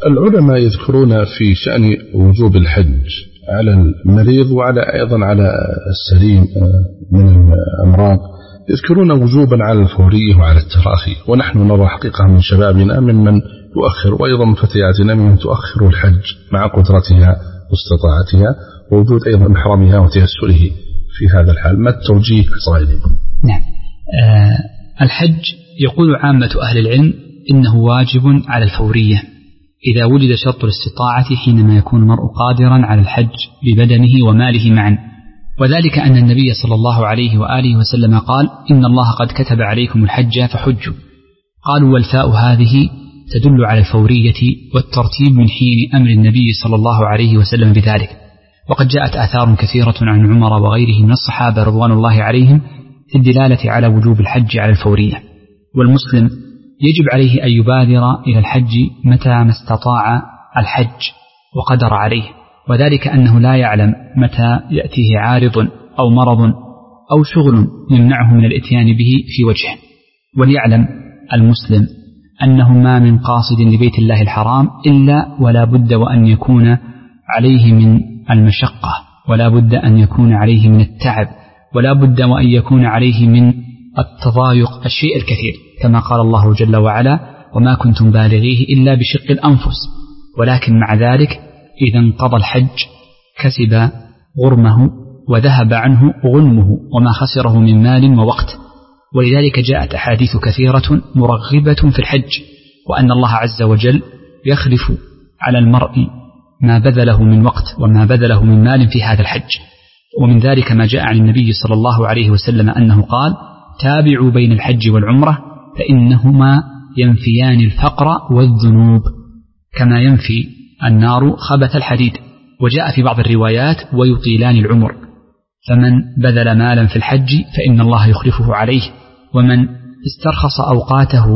العلماء يذكرون في شأن وجوب الحج على المريض وعلى أيضا على السليم من الأمراض، يذكرون وجوبا على الفورية وعلى التراخي، ونحن نرى حقيقة من شبابنا ممن يؤخر، وأيضا من فتياتنا ممن تؤخر الحج مع قدرتها واستطاعتها، ووجود أيضا محرمها وتيسره في هذا الحال. ما التوجيه إسرائيلي؟ نعم، الحج يقول عامة أهل العلم إنه واجب على الفورية إذا وجد شرط الاستطاعة حينما يكون المرء قادرا على الحج ببدنه وماله معا، وذلك أن النبي صلى الله عليه وآله وسلم قال: إن الله قد كتب عليكم الحج فحجوا. قالوا: والفاء هذه تدل على الفورية والترتيب من حين أمر النبي صلى الله عليه وسلم بذلك. وقد جاءت آثار كثيرة عن عمر وغيره من الصحابة رضوان الله عليهم في الدلالة على وجوب الحج على الفورية. والمسلم يجب عليه أن يبادر إلى الحج متى ما استطاع الحج وقدر عليه، وذلك أنه لا يعلم متى يأتيه عارض أو مرض أو شغل يمنعه من الإتيان به في وجهه. وليعلم المسلم أنه ما من قاصد لبيت الله الحرام إلا ولا بد وأن يكون عليه من المشقة، ولا بد أن يكون عليه من التعب، ولا بد وأن يكون عليه من التضايق الشيء الكثير، كما قال الله جل وعلا: وما كنتم بالغيه إلا بشق الأنفس. ولكن مع ذلك إذا انقضى الحج كسب غرمه وذهب عنه غنمه وما خسره من مال ووقت. ولذلك جاءت أحاديث كثيرة مرغبة في الحج، وأن الله عز وجل يخلف على المرء ما بذله من وقت وما بذله من مال في هذا الحج. ومن ذلك ما جاء عن النبي صلى الله عليه وسلم أنه قال: تابعوا بين الحج والعمرة فإنهما ينفيان الفقر والذنوب كما ينفي النار خبث الحديد. وجاء في بعض الروايات: ويطيلان العمر. فمن بذل مالا في الحج فإن الله يخلفه عليه، ومن استرخص أوقاته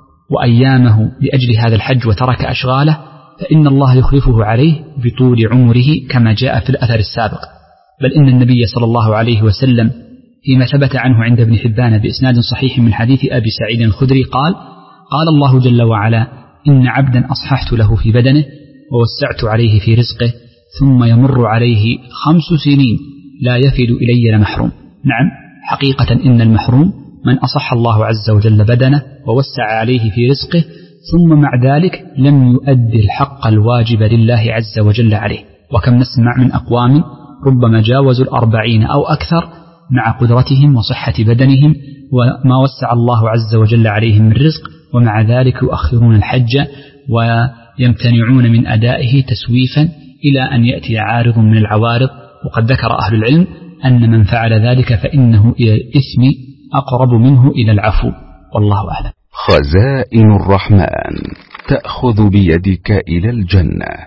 وأيامه لأجل هذا الحج وترك أشغاله فإن الله يخلفه عليه بطول عمره كما جاء في الأثر السابق. بل إن النبي صلى الله عليه وسلم فيما ثبت عنه عند ابن حبان بإسناد صحيح من حديث أبي سعيد الخدري قال: قال الله جل وعلا: إن عبدا أصححت له في بدنه ووسعت عليه في رزقه ثم يمر عليه 5 سنين لا يفد إلي لمحروم. نعم، حقيقة إن المحروم من أصح الله عز وجل بدنه ووسع عليه في رزقه ثم مع ذلك لم يؤدي الحق الواجب لله عز وجل عليه. وكم نسمع من أقوام ربما جاوزوا 40 أو أكثر مع قدرتهم وصحة بدنهم وما وسع الله عز وجل عليهم من رزق، ومع ذلك يؤخرون الحج ويمتنعون من أدائه تسويفا إلى أن يأتي عارض من العوارض. وقد ذكر أهل العلم أن من فعل ذلك فإنه إلى الإثم أقرب منه إلى العفو، والله أعلم. خزائن الرحمن تأخذ بيدك إلى الجنة.